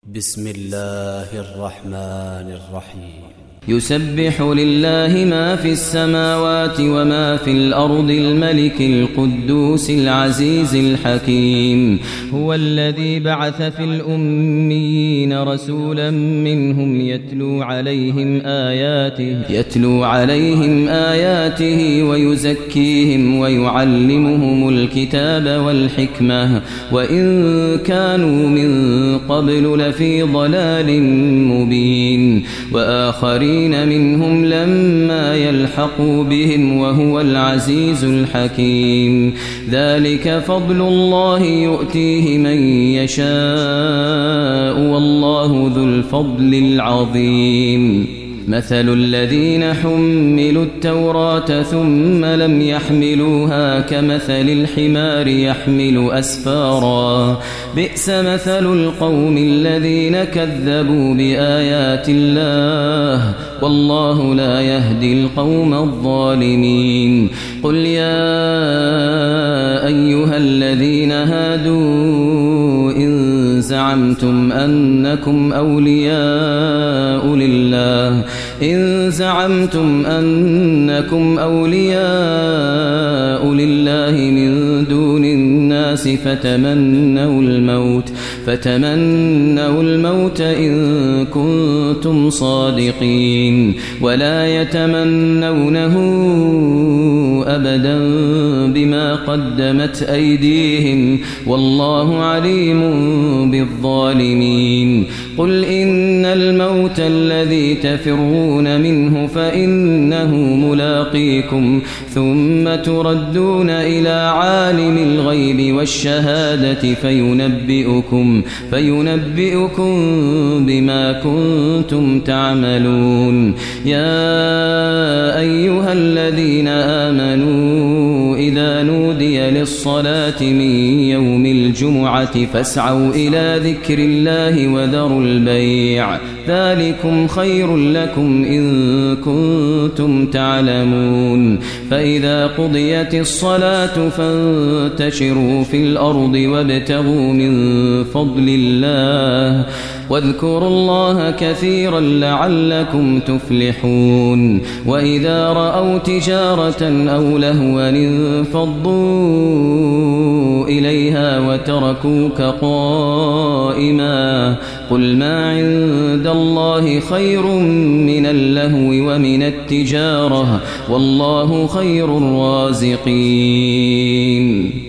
بسم الله الرحمن الرحيم يسبح لله ما في السماوات وما في الأرض الملك القدوس العزيز الحكيم. هو الذي بعث في الأميين رسولا منهم يتلو عليهم آياته ويزكيهم ويعلمهم الكتاب والحكمة وإن كانوا من قبل لفي ضلال مبين. وآخرين منهم لما يلحقوا بهم وهو العزيز الحكيم. ذلك فضل الله يؤتيه من يشاء والله ذو الفضل العظيم. مثل الذين حملوا التوراة ثم لم يحملوها كمثل الحمار يحمل أسفارا بئس مثل القوم الذين كذبوا بآيات الله والله لا يهدي القوم الظالمين. قل يا أيها الذين هادوا إن زعمتم أنكم أولياء لله من دون الناس فتمنوا الموت إن كنتم صادقين ولا يتمنونه أبدا بما قدمت أيديهم والله عليم بالظالمين. قل إن الموت الذي تفرون منه فإنه ملاقيكم ثم تردون إلى عالم الغيب والشهادة فينبئكم بما كنتم تعملون. يا أيها الذين آمنوا إذا نودي للصلاة من يوم الجمعة فاسعوا إلى ذكر الله وذروا البيع ذلكم خير لكم إن كنتم تعلمون. فإذا قضيت الصلاة فانتشروا في الأرض وابتغوا من فضل الله واذكروا الله كثيرا لعلكم تفلحون. وإذا رأوا تجارة أو لهوا انفضوا إليها وتركوك قائما قل ما عند الله خير من اللهو ومن التجارة والله خير الرازقين.